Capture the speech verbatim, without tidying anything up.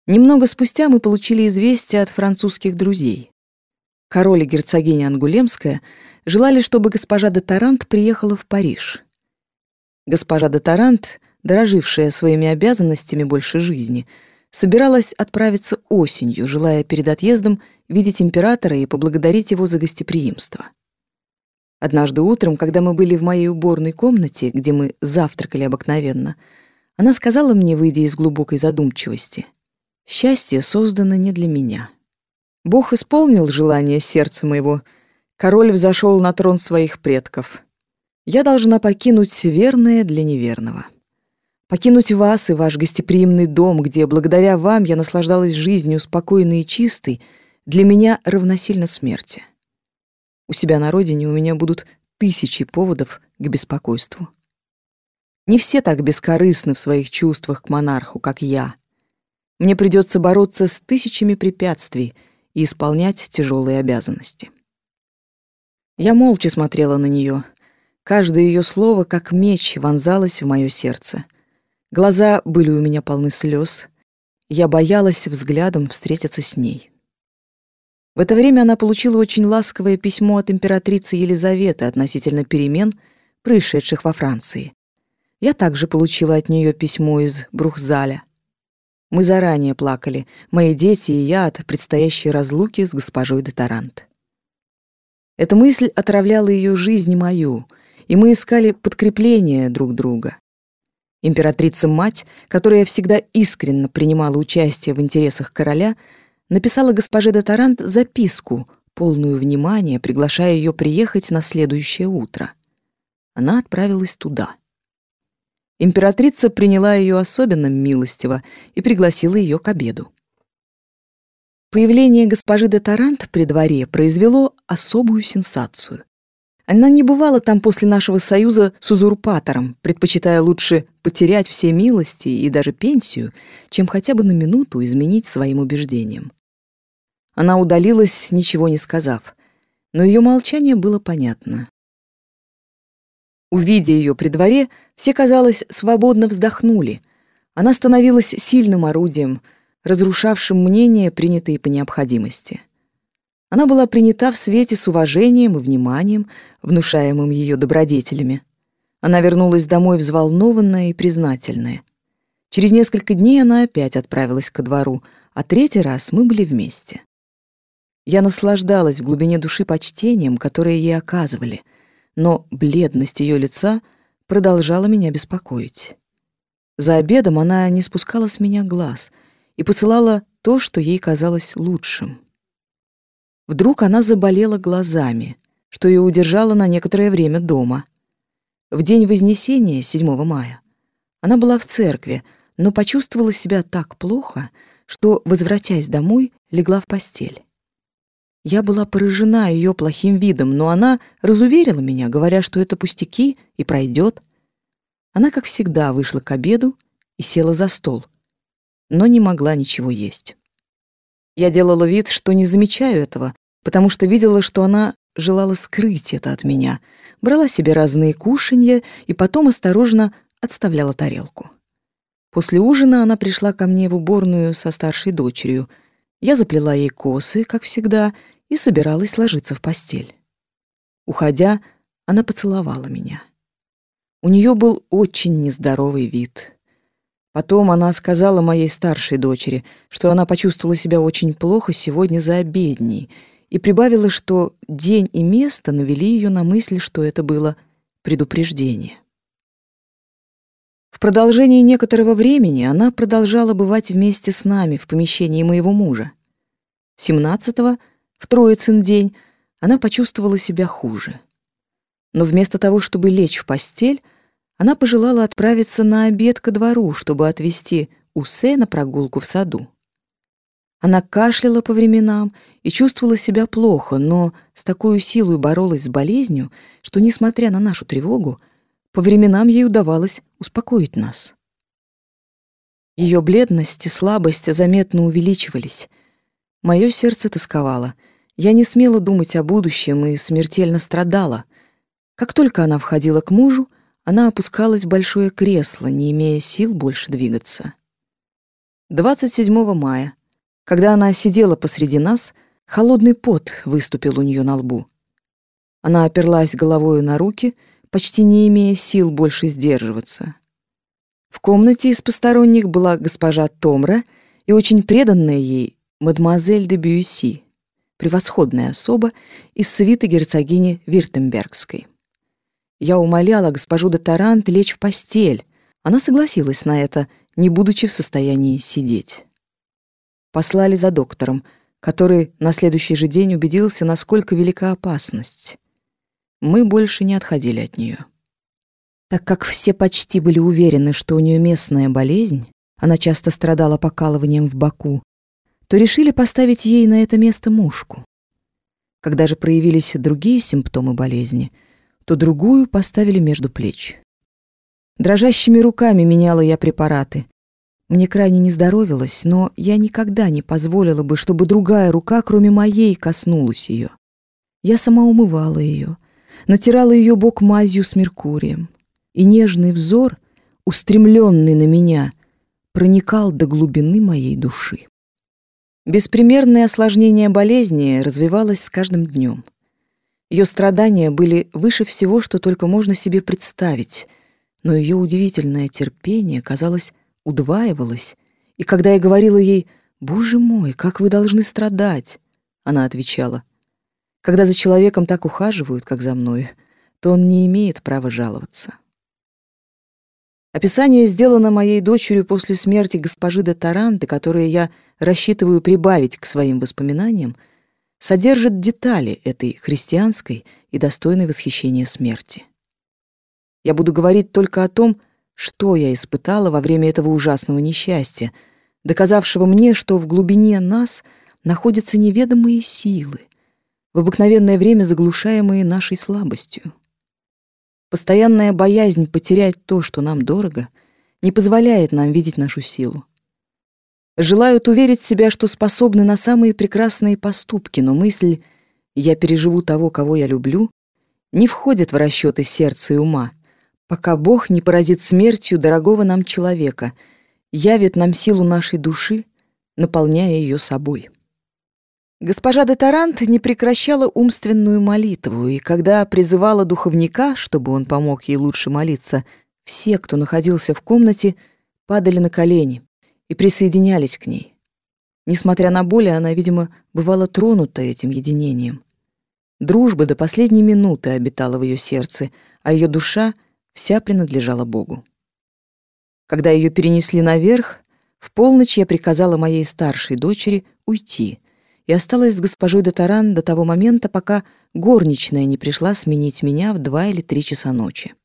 Немного спустя мы получили известие от французских друзей. Король и герцогиня Ангулемская желали, чтобы госпожа де Тарант приехала в Париж. Госпожа де Тарант, дорожившая своими обязанностями больше жизни, собиралась отправиться осенью, желая перед отъездом видеть императора и поблагодарить его за гостеприимство. Однажды утром, когда мы были в моей уборной комнате, где мы завтракали обыкновенно, она сказала мне, выйдя из глубокой задумчивости: «Счастье создано не для меня. Бог исполнил желание сердца моего. Король взошел на трон своих предков. Я должна покинуть верное для неверного. Покинуть вас и ваш гостеприимный дом, где благодаря вам я наслаждалась жизнью спокойной и чистой, для меня равносильно смерти. У себя на родине у меня будут тысячи поводов к беспокойству. Не все так бескорыстны в своих чувствах к монарху, как я. Мне придется бороться с тысячами препятствий и исполнять тяжелые обязанности». Я молча смотрела на нее. Каждое ее слово, как меч, вонзалось в мое сердце. Глаза были у меня полны слез. Я боялась взглядом встретиться с ней. В это время она получила очень ласковое письмо от императрицы Елизаветы относительно перемен, происшедших во Франции. Я также получила от нее письмо из Брухзаля. Мы заранее плакали, мои дети и я, от предстоящей разлуки с госпожой де Тарант. Эта мысль отравляла ее жизнь и мою, и мы искали подкрепление друг друга. Императрица-мать, которая всегда искренне принимала участие в интересах короля, написала госпоже де Тарант записку, полную внимания, приглашая ее приехать на следующее утро. Она отправилась туда. Императрица приняла ее особенно милостиво и пригласила ее к обеду. Появление госпожи де Тарант при дворе произвело особую сенсацию. Она не бывала там после нашего союза с узурпатором, предпочитая лучше потерять все милости и даже пенсию, чем хотя бы на минуту изменить своим убеждениям. Она удалилась, ничего не сказав, но ее молчание было понятно. Увидя ее при дворе, все, казалось, свободно вздохнули. Она становилась сильным орудием, разрушавшим мнения, принятые по необходимости. Она была принята в свете с уважением и вниманием, внушаемым ее добродетелями. Она вернулась домой взволнованная и признательная. Через несколько дней она опять отправилась ко двору, а третий раз мы были вместе. Я наслаждалась в глубине души почтением, которое ей оказывали, но бледность ее лица продолжала меня беспокоить. За обедом она не спускала с меня глаз и посылала то, что ей казалось лучшим. Вдруг она заболела глазами, что ее удержало на некоторое время дома. В день Вознесения, седьмого мая, она была в церкви, но почувствовала себя так плохо, что, возвратясь домой, легла в постель. Я была поражена ее плохим видом, но она разуверила меня, говоря, что это пустяки и пройдет. Она, как всегда, вышла к обеду и села за стол, но не могла ничего есть. Я делала вид, что не замечаю этого, потому что видела, что она желала скрыть это от меня, брала себе разные кушанья и потом осторожно отставляла тарелку. После ужина она пришла ко мне в уборную со старшей дочерью. Я заплела ей косы, как всегда, и собиралась ложиться в постель. Уходя, она поцеловала меня. У нее был очень нездоровый вид. Потом она сказала моей старшей дочери, что она почувствовала себя очень плохо сегодня за обедней, и прибавила, что день и место навели ее на мысль, что это было предупреждение. В продолжении некоторого времени она продолжала бывать вместе с нами в помещении моего мужа. семнадцатого, в Троицын день, она почувствовала себя хуже. Но вместо того, чтобы лечь в постель, она пожелала отправиться на обед ко двору, чтобы отвезти Усе на прогулку в саду. Она кашляла по временам и чувствовала себя плохо, но с такой силой боролась с болезнью, что, несмотря на нашу тревогу, по временам ей удавалось успокоить нас. Ее бледность и слабость заметно увеличивались. Мое сердце тосковало. Я не смела думать о будущем и смертельно страдала. Как только она входила к мужу, она опускалась в большое кресло, не имея сил больше двигаться. двадцать седьмого мая, когда она сидела посреди нас, холодный пот выступил у нее на лбу. Она оперлась головою на руки, почти не имея сил больше сдерживаться. В комнате из посторонних была госпожа Томра и очень преданная ей мадемуазель де Бюсси, превосходная особа из свиты герцогини Вюртембергской. Я умоляла госпожу де Тарант лечь в постель. Она согласилась на это, не будучи в состоянии сидеть. Послали за доктором, который на следующий же день убедился, насколько велика опасность. Мы больше не отходили от нее. Так как все почти были уверены, что у нее местная болезнь, она часто страдала покалыванием в боку, то решили поставить ей на это место мушку. Когда же проявились другие симптомы болезни, то другую поставили между плеч. Дрожащими руками меняла я препараты. Мне крайне не здоровилось, но я никогда не позволила бы, чтобы другая рука, кроме моей, коснулась ее. Я сама умывала ее, натирала ее бок мазью с меркурием, и нежный взор, устремленный на меня, проникал до глубины моей души. Беспримерное осложнение болезни развивалось с каждым днем. Ее страдания были выше всего, что только можно себе представить, но ее удивительное терпение, казалось, удваивалось, и когда я говорила ей: «Боже мой, как вы должны страдать!», она отвечала: «Когда за человеком так ухаживают, как за мной, то он не имеет права жаловаться». Описание сделано моей дочерью после смерти госпожи де Таранты, которое я рассчитываю прибавить к своим воспоминаниям, содержит детали этой христианской и достойной восхищения смерти. Я буду говорить только о том, что я испытала во время этого ужасного несчастья, доказавшего мне, что в глубине нас находятся неведомые силы, в обыкновенное время заглушаемые нашей слабостью. Постоянная боязнь потерять то, что нам дорого, не позволяет нам видеть нашу силу. Желают уверить себя, что способны на самые прекрасные поступки, но мысль «я переживу того, кого я люблю» не входит в расчеты сердца и ума, пока Бог не поразит смертью дорогого нам человека, явит нам силу нашей души, наполняя ее собой. Госпожа де Тарант не прекращала умственную молитву, и когда призывала духовника, чтобы он помог ей лучше молиться, все, кто находился в комнате, падали на колени и присоединялись к ней. Несмотря на боль, она, видимо, бывала тронута этим единением. Дружба до последней минуты обитала в ее сердце, а ее душа вся принадлежала Богу. Когда ее перенесли наверх, в полночь я приказала моей старшей дочери уйти и осталась с госпожой де Тарант до того момента, пока горничная не пришла сменить меня в два или три часа ночи.